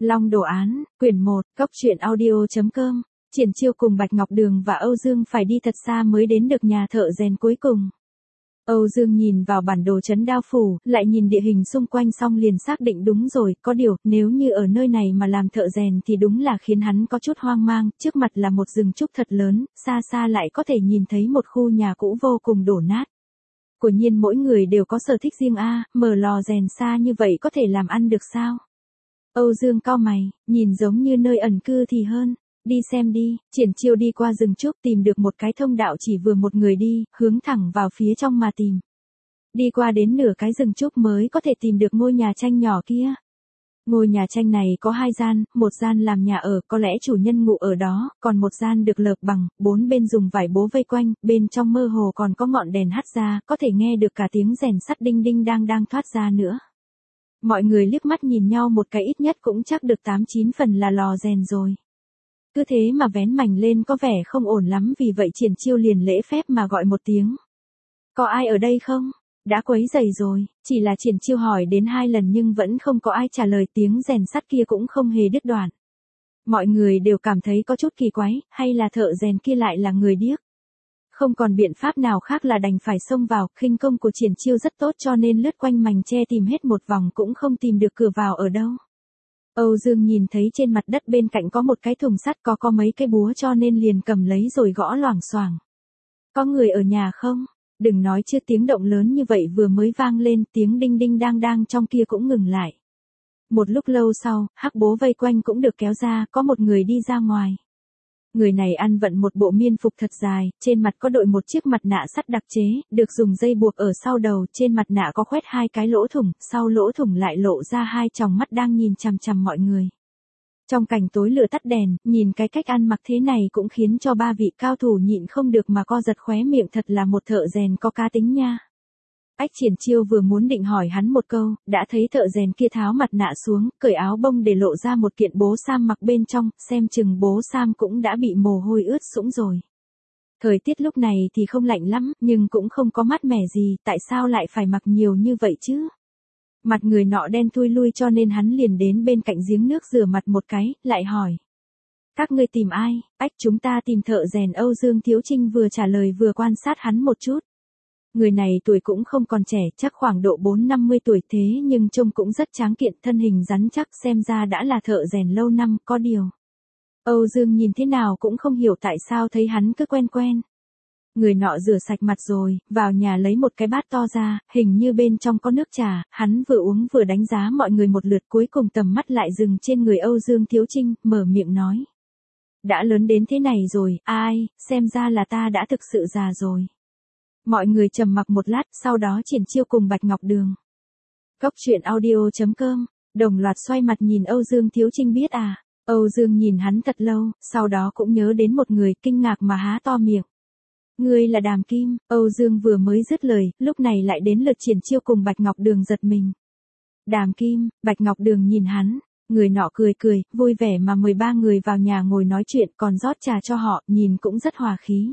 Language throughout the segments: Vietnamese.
Long đồ án, quyển 1, cóc truyện audio.com. Triển Chiêu cùng Bạch Ngọc Đường và Âu Dương phải đi thật xa mới đến được nhà thợ rèn cuối cùng. Âu Dương nhìn vào bản đồ trấn Đao Phủ, lại nhìn địa hình xung quanh xong liền xác định đúng rồi, có điều, nếu như ở nơi này mà làm thợ rèn thì đúng là khiến hắn có chút hoang mang, trước mặt là một rừng trúc thật lớn, xa xa lại có thể nhìn thấy một khu nhà cũ vô cùng đổ nát. Quả nhiên mỗi người đều có sở thích riêng mở lò rèn xa như vậy có thể làm ăn được sao? Âu Dương cau mày, nhìn giống như nơi ẩn cư thì hơn. Đi xem đi. Triển Chiêu đi qua rừng trúc tìm được một cái thông đạo chỉ vừa một người đi, hướng thẳng vào phía trong mà tìm. Đi qua đến nửa cái rừng trúc mới có thể tìm được ngôi nhà tranh nhỏ kia. Ngôi nhà tranh này có 2 gian, một gian làm nhà ở, có lẽ chủ nhân ngụ ở đó, còn một gian được lợp bằng, 4 bên dùng vải bố vây quanh, bên trong mơ hồ còn có ngọn đèn hắt ra, có thể nghe được cả tiếng rèn sắt đinh đinh đang thoát ra nữa. Mọi người liếc mắt nhìn nhau một cái ít nhất cũng chắc được 8-9 phần là lò rèn rồi. Cứ thế mà vén mảnh lên có vẻ không ổn lắm, vì vậy Triển Chiêu liền lễ phép mà gọi một tiếng. Có ai ở đây không? Đã quấy rầy rồi. Chỉ là Triển Chiêu hỏi đến 2 lần nhưng vẫn không có ai trả lời, tiếng rèn sắt kia cũng không hề đứt đoạn. Mọi người đều cảm thấy có chút kỳ quái, hay là thợ rèn kia lại là người điếc. Không còn biện pháp nào khác là đành phải xông vào, khinh công của Triển Chiêu rất tốt cho nên lướt quanh mành tre tìm hết một vòng cũng không tìm được cửa vào ở đâu. Âu Dương nhìn thấy trên mặt đất bên cạnh có một cái thùng sắt có mấy cây búa cho nên liền cầm lấy rồi gõ loảng xoảng. Có người ở nhà không? Đừng nói chứ tiếng động lớn như vậy vừa mới vang lên, tiếng đinh đinh đang trong kia cũng ngừng lại. Một lúc lâu sau, hắc bố vây quanh cũng được kéo ra, có một người đi ra ngoài. Người này ăn vận một bộ miên phục thật dài, trên mặt có đội một chiếc mặt nạ sắt đặc chế, được dùng dây buộc ở sau đầu, trên mặt nạ có khoét 2 cái lỗ thủng, sau lỗ thủng lại lộ ra 2 tròng mắt đang nhìn chằm chằm mọi người. Trong cảnh tối lửa tắt đèn, nhìn cái cách ăn mặc thế này cũng khiến cho 3 vị cao thủ nhịn không được mà co giật khóe miệng, thật là một thợ rèn có cá tính nha. Triển Chiêu vừa muốn định hỏi hắn một câu, đã thấy thợ rèn kia tháo mặt nạ xuống, cởi áo bông để lộ ra một kiện bố sam mặc bên trong, xem chừng bố sam cũng đã bị mồ hôi ướt sũng rồi. Thời tiết lúc này thì không lạnh lắm, nhưng cũng không có mát mẻ gì, tại sao lại phải mặc nhiều như vậy chứ? Mặt người nọ đen thui lui cho nên hắn liền đến bên cạnh giếng nước rửa mặt một cái, lại hỏi. Các ngươi tìm ai? Chúng ta tìm thợ rèn. Âu Dương Thiếu Trinh vừa trả lời vừa quan sát hắn một chút. Người này tuổi cũng không còn trẻ, chắc khoảng độ 4-50 tuổi, thế nhưng trông cũng rất tráng kiện, thân hình rắn chắc, xem ra đã là thợ rèn lâu năm, có điều. Âu Dương nhìn thế nào cũng không hiểu tại sao thấy hắn cứ quen quen. Người nọ rửa sạch mặt rồi, vào nhà lấy một cái bát to ra, hình như bên trong có nước trà, hắn vừa uống vừa đánh giá mọi người một lượt, cuối cùng tầm mắt lại dừng trên người Âu Dương Thiếu Trinh, mở miệng nói. Đã lớn đến thế này rồi, xem ra là ta đã thực sự già rồi. Mọi người trầm mặc một lát, sau đó Triển Chiêu cùng Bạch Ngọc Đường. cóc truyện audio.com, đồng loạt xoay mặt nhìn Âu Dương Thiếu Trinh. Biết à? Âu Dương nhìn hắn thật lâu, sau đó cũng nhớ đến một người, kinh ngạc mà há to miệng. Ngươi là Đàm Kim. Âu Dương vừa mới dứt lời, lúc này lại đến lượt Triển Chiêu cùng Bạch Ngọc Đường giật mình. Đàm Kim. Bạch Ngọc Đường nhìn hắn, người nọ cười, vui vẻ mà mời 3 người vào nhà ngồi nói chuyện, còn rót trà cho họ, nhìn cũng rất hòa khí.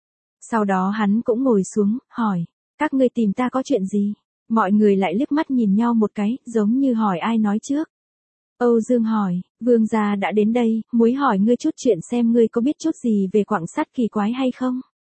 Sau đó hắn cũng ngồi xuống, hỏi, các ngươi tìm ta có chuyện gì? Mọi người lại liếc mắt nhìn nhau một cái, giống như hỏi ai nói trước. Âu Dương hỏi, vương gia đã đến đây, muốn hỏi ngươi chút chuyện xem ngươi có biết chút gì về quặng sắt kỳ quái hay không?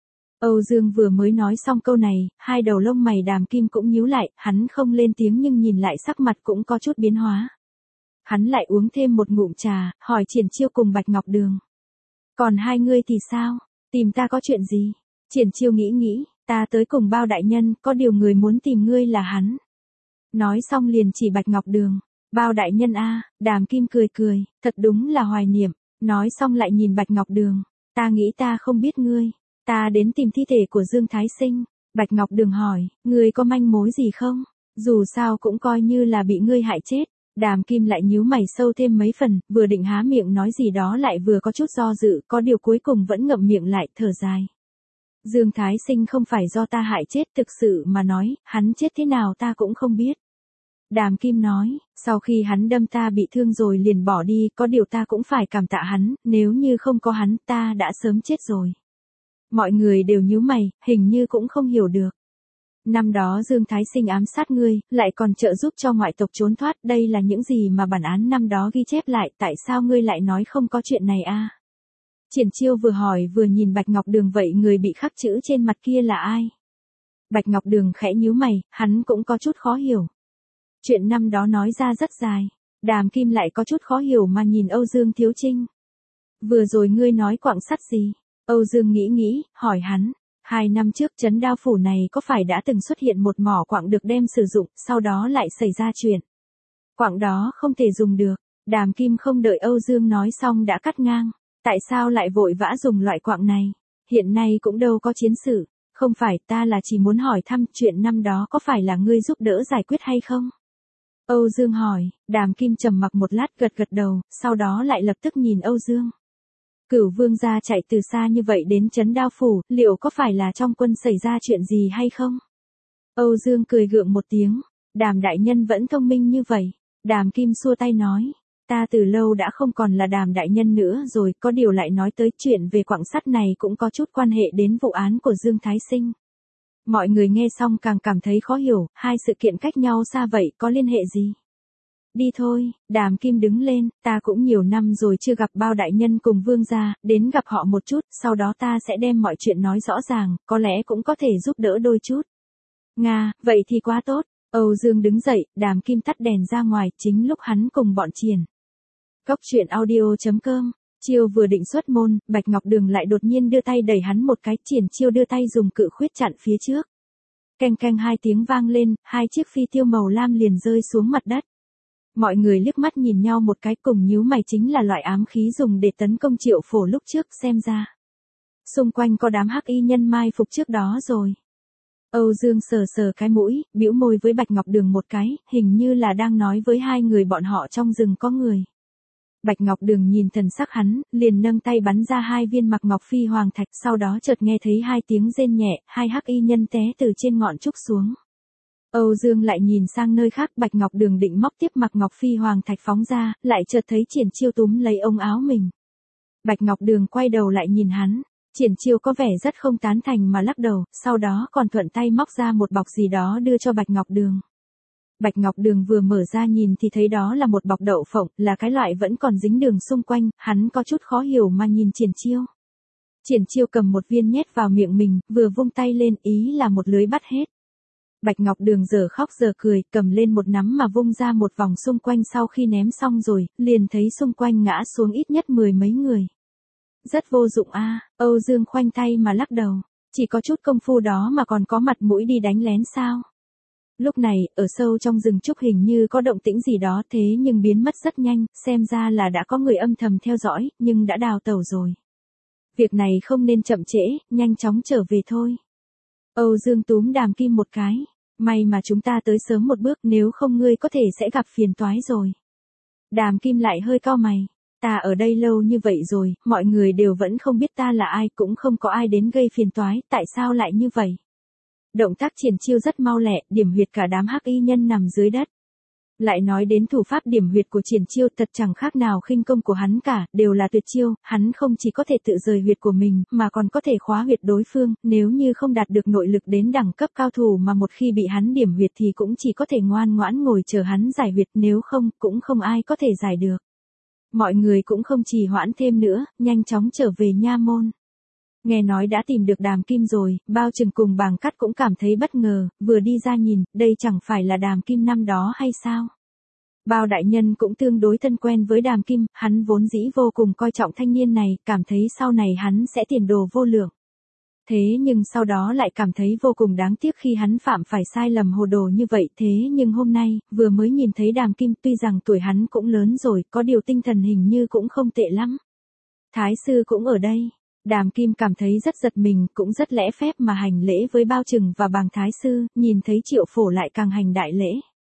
Âu Dương vừa mới nói xong câu này, 2 đầu lông mày Đàm Kim cũng nhíu lại, hắn không lên tiếng nhưng nhìn lại sắc mặt cũng có chút biến hóa. Hắn lại uống thêm một ngụm trà, hỏi Triển Chiêu cùng Bạch Ngọc Đường. Còn 2 ngươi thì sao? Tìm ta có chuyện gì? Triển Chiêu nghĩ, ta tới cùng Bao đại nhân, có điều người muốn tìm ngươi là hắn. Nói xong liền chỉ Bạch Ngọc Đường. Bao đại nhân a? Đàm Kim cười, thật đúng là hoài niệm. Nói xong lại nhìn Bạch Ngọc Đường. Ta nghĩ ta không biết ngươi. Ta đến tìm thi thể của Dương Thái Sinh. Bạch Ngọc Đường hỏi, ngươi có manh mối gì không? Dù sao cũng coi như là bị ngươi hại chết. Đàm Kim lại nhíu mày sâu thêm mấy phần, vừa định há miệng nói gì đó lại vừa có chút do dự, có điều cuối cùng vẫn ngậm miệng lại, thở dài. Dương Thái Sinh không phải do ta hại chết, thực sự mà nói, hắn chết thế nào ta cũng không biết. Đàm Kim nói, sau khi hắn đâm ta bị thương rồi liền bỏ đi, có điều ta cũng phải cảm tạ hắn, nếu như không có hắn ta đã sớm chết rồi. Mọi người đều nhíu mày, hình như cũng không hiểu được. Năm đó Dương Thái Sinh ám sát ngươi, lại còn trợ giúp cho ngoại tộc trốn thoát, đây là những gì mà bản án năm đó ghi chép lại, tại sao ngươi lại nói không có chuyện này a? Triển Chiêu vừa hỏi vừa nhìn Bạch Ngọc Đường, vậy người bị khắc chữ trên mặt kia là ai? Bạch Ngọc Đường khẽ nhíu mày, hắn cũng có chút khó hiểu. Chuyện năm đó nói ra rất dài, Đàm Kim lại có chút khó hiểu mà nhìn Âu Dương Thiếu Trinh. Vừa rồi ngươi nói quặng sắt gì? Âu Dương nghĩ, hỏi hắn. 2 năm trước trấn Đao Phủ này có phải đã từng xuất hiện một mỏ quặng được đem sử dụng, sau đó lại xảy ra chuyện. Quặng đó không thể dùng được. Đàm Kim không đợi Âu Dương nói xong đã cắt ngang. Tại sao lại vội vã dùng loại quặng này? Hiện nay cũng đâu có chiến sự. Không phải, ta là chỉ muốn hỏi thăm chuyện năm đó có phải là ngươi giúp đỡ giải quyết hay không? Âu Dương hỏi. Đàm Kim trầm mặc một lát gật đầu, sau đó lại lập tức nhìn Âu Dương. Cửu Vương gia chạy từ xa như vậy đến trấn Đao Phủ, liệu có phải là trong quân xảy ra chuyện gì hay không? Âu Dương cười gượng một tiếng. Đàm đại nhân vẫn thông minh như vậy. Đàm Kim xua tay nói. Ta từ lâu đã không còn là Đàm đại nhân nữa rồi, có điều lại nói tới chuyện về quặng sắt này cũng có chút quan hệ đến vụ án của Dương Thái Sinh. Mọi người nghe xong càng cảm thấy khó hiểu, hai sự kiện cách nhau xa vậy có liên hệ gì? Đi thôi, Đàm Kim đứng lên, ta cũng nhiều năm rồi chưa gặp Bao đại nhân cùng Vương gia, đến gặp họ một chút, sau đó ta sẽ đem mọi chuyện nói rõ ràng, có lẽ cũng có thể giúp đỡ đôi chút. Nga, vậy thì quá tốt. Âu Dương đứng dậy, Đàm Kim tắt đèn ra ngoài, chính lúc hắn cùng bọn Triển. Cốc truyện audio.com. Chiêu vừa định xuất môn, Bạch Ngọc Đường lại đột nhiên đưa tay đẩy hắn một cái, Triển Chiêu đưa tay dùng cự khuyết chặn phía trước. Keng keng 2 tiếng vang lên, 2 chiếc phi tiêu màu lam liền rơi xuống mặt đất. Mọi người liếc mắt nhìn nhau một cái cùng nhíu mày, chính là loại ám khí dùng để tấn công Triệu Phổ lúc trước, xem ra. Xung quanh có đám hắc y nhân mai phục trước đó rồi. Âu Dương sờ cái mũi, bĩu môi với Bạch Ngọc Đường một cái, hình như là đang nói với hai người bọn họ trong rừng có người. Bạch Ngọc Đường nhìn thần sắc hắn, liền nâng tay bắn ra 2 viên mặc ngọc phi hoàng thạch, sau đó chợt nghe thấy 2 tiếng rên nhẹ, 2 hắc y nhân té từ trên ngọn trúc xuống. Âu Dương lại nhìn sang nơi khác, Bạch Ngọc Đường định móc tiếp mặc ngọc phi hoàng thạch phóng ra, lại chợt thấy Triển Chiêu túm lấy ống áo mình. Bạch Ngọc Đường quay đầu lại nhìn hắn, Triển Chiêu có vẻ rất không tán thành mà lắc đầu, sau đó còn thuận tay móc ra một bọc gì đó đưa cho Bạch Ngọc Đường. Bạch Ngọc Đường vừa mở ra nhìn thì thấy đó là một bọc đậu phộng, là cái loại vẫn còn dính đường xung quanh, hắn có chút khó hiểu mà nhìn Triển Chiêu. Triển Chiêu cầm một viên nhét vào miệng mình, vừa vung tay lên, ý là một lưới bắt hết. Bạch Ngọc Đường giờ khóc giờ cười, cầm lên một nắm mà vung ra một vòng xung quanh, sau khi ném xong rồi, liền thấy xung quanh ngã xuống ít nhất 10 mấy người. Rất vô dụng a. Âu Dương khoanh tay mà lắc đầu, chỉ có chút công phu đó mà còn có mặt mũi đi đánh lén sao? Lúc này, ở sâu trong rừng trúc hình như có động tĩnh gì đó, thế nhưng biến mất rất nhanh, xem ra là đã có người âm thầm theo dõi, nhưng đã đào tẩu rồi. Việc này không nên chậm trễ, nhanh chóng trở về thôi. Âu Dương túm Đàm Kim một cái. May mà chúng ta tới sớm một bước, nếu không ngươi có thể sẽ gặp phiền toái rồi. Đàm Kim lại hơi cau mày. Ta ở đây lâu như vậy rồi, mọi người đều vẫn không biết ta là ai, cũng không có ai đến gây phiền toái, tại sao lại như vậy? Động tác Triển Chiêu rất mau lẹ, điểm huyệt cả đám hắc y nhân nằm dưới đất. Lại nói đến thủ pháp điểm huyệt của Triển Chiêu, thật chẳng khác nào khinh công của hắn cả, đều là tuyệt chiêu, hắn không chỉ có thể tự rời huyệt của mình, mà còn có thể khóa huyệt đối phương, nếu như không đạt được nội lực đến đẳng cấp cao thủ mà một khi bị hắn điểm huyệt thì cũng chỉ có thể ngoan ngoãn ngồi chờ hắn giải huyệt, nếu không, cũng không ai có thể giải được. Mọi người cũng không trì hoãn thêm nữa, nhanh chóng trở về nha môn. Nghe nói đã tìm được Đàm Kim rồi, Bao Trừng cùng Bàng Cát cũng cảm thấy bất ngờ, vừa đi ra nhìn, đây chẳng phải là Đàm Kim năm đó hay sao? Bao đại nhân cũng tương đối thân quen với Đàm Kim, hắn vốn dĩ vô cùng coi trọng thanh niên này, cảm thấy sau này hắn sẽ tiền đồ vô lượng. Thế nhưng sau đó lại cảm thấy vô cùng đáng tiếc khi hắn phạm phải sai lầm hồ đồ như vậy, thế nhưng hôm nay, vừa mới nhìn thấy Đàm Kim, tuy rằng tuổi hắn cũng lớn rồi, có điều tinh thần hình như cũng không tệ lắm. Thái sư cũng ở đây. Đàm Kim cảm thấy rất giật mình, cũng rất lễ phép mà hành lễ với Bao Trừng và Bàng Thái sư, nhìn thấy Triệu Phổ lại càng hành đại lễ.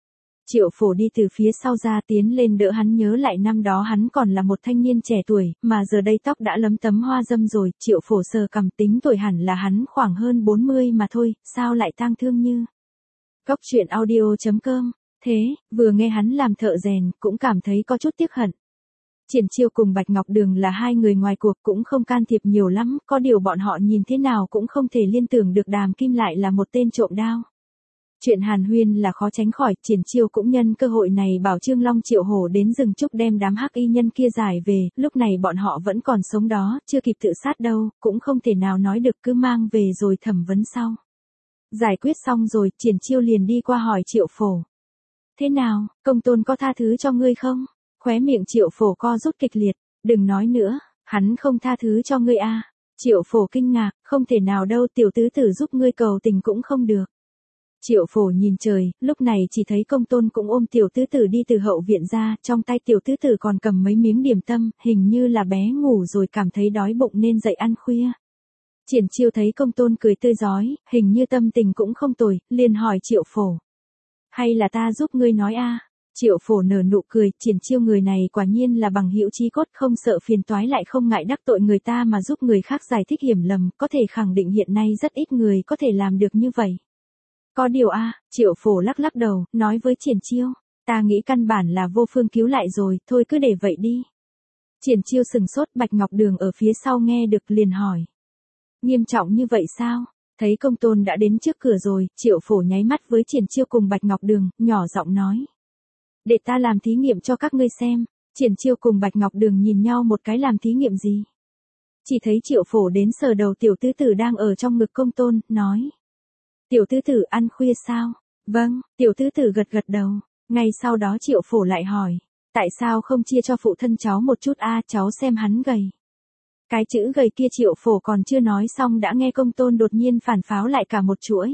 Triệu Phổ đi từ phía sau ra tiến lên đỡ hắn, nhớ lại năm đó hắn còn là một thanh niên trẻ tuổi, mà giờ đây tóc đã lấm tấm hoa râm rồi, Triệu Phổ sờ cằm, tính tuổi hẳn là hắn khoảng hơn 40 mà thôi, sao lại tang thương như. Cốc truyện audio.com, thế, vừa nghe hắn làm thợ rèn, cũng cảm thấy có chút tiếc hận. Triển Chiêu cùng Bạch Ngọc Đường là hai người ngoài cuộc, cũng không can thiệp nhiều lắm, có điều bọn họ nhìn thế nào cũng không thể liên tưởng được Đàm Kim lại là một tên trộm đao. Chuyện hàn huyên là khó tránh khỏi, Triển Chiêu cũng nhân cơ hội này bảo Trương Long Triệu Hổ đến rừng trúc đem đám hắc y nhân kia giải về, lúc này bọn họ vẫn còn sống đó, chưa kịp tự sát đâu, cũng không thể nào nói được cứ mang về rồi thẩm vấn sau. Giải quyết xong rồi, Triển Chiêu liền đi qua hỏi Triệu Phổ. Thế nào, công tôn có tha thứ cho ngươi không? Khóe miệng Triệu Phổ co rút kịch liệt, đừng nói nữa, hắn không tha thứ cho ngươi à. Triệu Phổ kinh ngạc, không thể nào đâu, tiểu tứ tử giúp ngươi cầu tình cũng không được. Triệu Phổ nhìn trời, lúc này chỉ thấy công tôn cũng ôm tiểu tứ tử đi từ hậu viện ra, trong tay tiểu tứ tử còn cầm mấy miếng điểm tâm, hình như là bé ngủ rồi cảm thấy đói bụng nên dậy ăn khuya. Triển Chiêu thấy công tôn cười tươi rói, hình như tâm tình cũng không tồi, liền hỏi Triệu Phổ. Hay là ta giúp ngươi nói a? Triệu Phổ nở nụ cười, Triển Chiêu người này quả nhiên là bằng hữu chí cốt, không sợ phiền toái lại không ngại đắc tội người ta mà giúp người khác giải thích hiểu lầm, có thể khẳng định hiện nay rất ít người có thể làm được như vậy. Có điều a, Triệu Phổ lắc lắc đầu, nói với Triển Chiêu, ta nghĩ căn bản là vô phương cứu lại rồi, thôi cứ để vậy đi. Triển Chiêu sừng sốt, Bạch Ngọc Đường ở phía sau nghe được liền hỏi. Nghiêm trọng như vậy sao? Thấy công tôn đã đến trước cửa rồi, Triệu Phổ nháy mắt với Triển Chiêu cùng Bạch Ngọc Đường, nhỏ giọng nói. Để ta làm thí nghiệm cho các ngươi xem. Triển Chiêu cùng Bạch Ngọc Đường nhìn nhau một cái, làm thí nghiệm gì? Chỉ thấy Triệu Phổ đến sờ đầu tiểu tứ tử đang ở trong ngực công tôn, nói. Tiểu tứ tử ăn khuya sao? Vâng, tiểu tứ tử gật gật đầu. Ngay sau đó Triệu Phổ lại hỏi. Tại sao không chia cho phụ thân cháu một chút a, cháu xem hắn gầy. Cái chữ gầy kia Triệu Phổ còn chưa nói xong đã nghe công tôn đột nhiên phản pháo lại cả một chuỗi.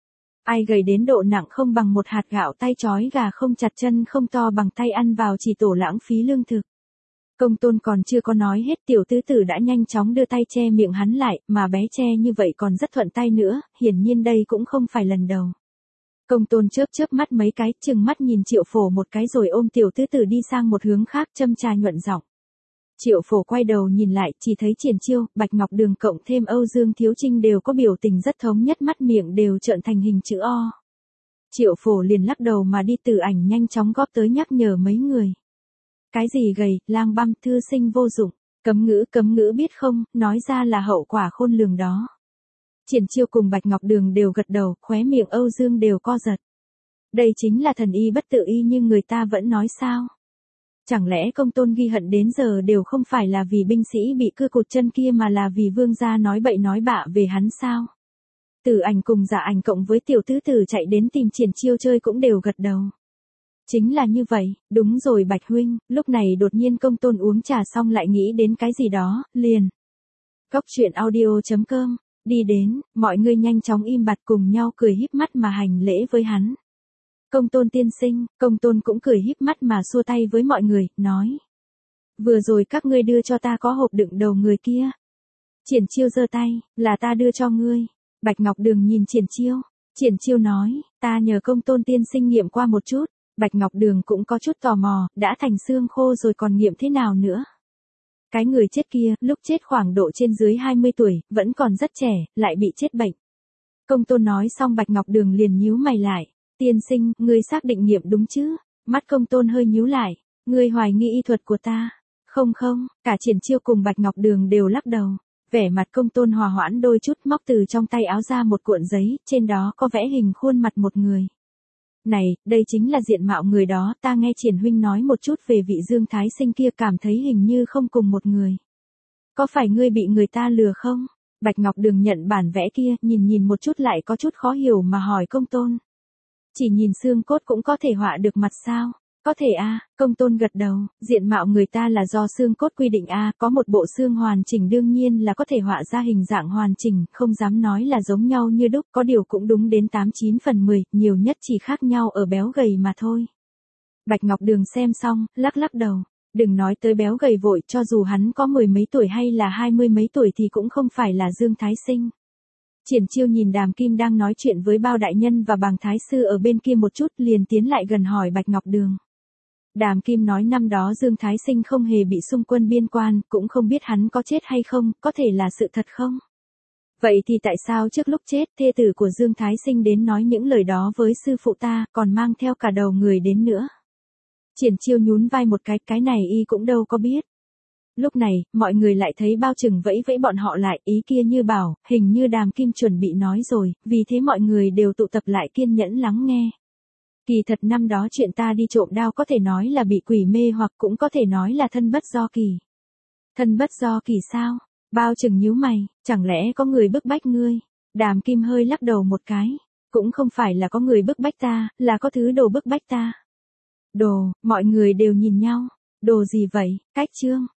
Ai gầy đến độ nặng không bằng một hạt gạo, tay trói gà không chặt, chân không to bằng tay, ăn vào chỉ tổ lãng phí lương thực. Công tôn còn chưa có nói hết, tiểu tứ tử đã nhanh chóng đưa tay che miệng hắn lại, mà bé che như vậy còn rất thuận tay nữa, hiển nhiên đây cũng không phải lần đầu. Công tôn chớp chớp mắt mấy cái, chừng mắt nhìn Triệu Phổ một cái rồi ôm tiểu tứ tử đi sang một hướng khác, châm trà nhuận giọng. Triệu Phổ quay đầu nhìn lại, chỉ thấy Triển Chiêu, Bạch Ngọc Đường cộng thêm Âu Dương Thiếu Trinh đều có biểu tình rất thống nhất, mắt miệng đều trợn thành hình chữ O. Triệu Phổ liền lắc đầu mà đi, Từ Ảnh nhanh chóng góp tới nhắc nhở mấy người. Cái gì gầy, lang băm, thư sinh vô dụng, cấm ngữ biết không, nói ra là hậu quả khôn lường đó. Triển Chiêu cùng Bạch Ngọc Đường đều gật đầu, khóe miệng Âu Dương đều co giật. Đây chính là thần y bất tự y như người ta vẫn nói sao? Chẳng lẽ công tôn ghi hận đến giờ đều không phải là vì binh sĩ bị cưa cụt chân kia mà là vì vương gia nói bậy nói bạ về hắn sao? Từ Ảnh cùng Dạ Ảnh cộng với tiểu tứ tử chạy đến tìm Triển Chiêu chơi cũng đều gật đầu. Chính là như vậy, đúng rồi Bạch huynh, lúc này đột nhiên công tôn uống trà xong lại nghĩ đến cái gì đó, liền. Cóc truyện audio.com, đi đến, mọi người nhanh chóng im bặt cùng nhau cười híp mắt mà hành lễ với hắn. Công tôn tiên sinh, công tôn cũng cười híp mắt mà xua tay với mọi người, nói. Vừa rồi các ngươi đưa cho ta có hộp đựng đầu người kia. Triển Chiêu giơ tay, là ta đưa cho ngươi. Bạch Ngọc Đường nhìn Triển Chiêu. Triển Chiêu nói, ta nhờ công tôn tiên sinh nghiệm qua một chút. Bạch Ngọc Đường cũng có chút tò mò, đã thành xương khô rồi còn nghiệm thế nào nữa. Cái người chết kia, lúc chết khoảng độ trên dưới 20 tuổi, vẫn còn rất trẻ, lại bị chết bệnh. Công tôn nói xong Bạch Ngọc Đường liền nhíu mày lại. Tiên sinh, ngươi xác định nghiệm đúng chứ? Mắt công tôn hơi nhíu lại. Ngươi hoài nghi y thuật của ta. Không, cả Triển Chiêu cùng Bạch Ngọc Đường đều lắc đầu. Vẻ mặt công tôn hòa hoãn đôi chút, móc từ trong tay áo ra một cuộn giấy, trên đó có vẽ hình khuôn mặt một người. Này, đây chính là diện mạo người đó, ta nghe Triển huynh nói một chút về vị Dương Thái Sinh kia, cảm thấy hình như không cùng một người. Có phải ngươi bị người ta lừa không? Bạch Ngọc Đường nhận bản vẽ kia, nhìn một chút lại có chút khó hiểu mà hỏi công tôn. Chỉ nhìn xương cốt cũng có thể họa được mặt sao? Có thể a, công tôn gật đầu, diện mạo người ta là do xương cốt quy định a, có một bộ xương hoàn chỉnh đương nhiên là có thể họa ra hình dạng hoàn chỉnh, không dám nói là giống nhau như đúc, có điều cũng đúng đến 89 phần 10, nhiều nhất chỉ khác nhau ở béo gầy mà thôi. Bạch Ngọc Đường xem xong, lắc đầu, đừng nói tới béo gầy vội, cho dù hắn có 10 mấy tuổi hay là 20 mấy tuổi thì cũng không phải là Dương Thái Sinh. Triển Chiêu nhìn Đàm Kim đang nói chuyện với Bao đại nhân và Bàng Thái sư ở bên kia một chút, liền tiến lại gần hỏi Bạch Ngọc Đường. Đàm Kim nói năm đó Dương Thái Sinh không hề bị xung quân biên quan, cũng không biết hắn có chết hay không, có thể là sự thật không? Vậy thì tại sao trước lúc chết, thê tử của Dương Thái Sinh đến nói những lời đó với sư phụ ta, còn mang theo cả đầu người đến nữa? Triển Chiêu nhún vai một cái này y cũng đâu có biết. Lúc này, mọi người lại thấy Bao Trừng vẫy vẫy bọn họ lại, ý kia như bảo, hình như Đàm Kim chuẩn bị nói rồi, vì thế mọi người đều tụ tập lại kiên nhẫn lắng nghe. Kỳ thật năm đó chuyện ta đi trộm đao có thể nói là bị quỷ mê hoặc cũng có thể nói là thân bất do kỳ. Thân bất do kỳ sao? Bao Trừng nhíu mày, chẳng lẽ có người bức bách ngươi? Đàm Kim hơi lắc đầu một cái, cũng không phải là có người bức bách ta, là có thứ đồ bức bách ta. Đồ, mọi người đều nhìn nhau, đồ gì vậy, Cách Trương,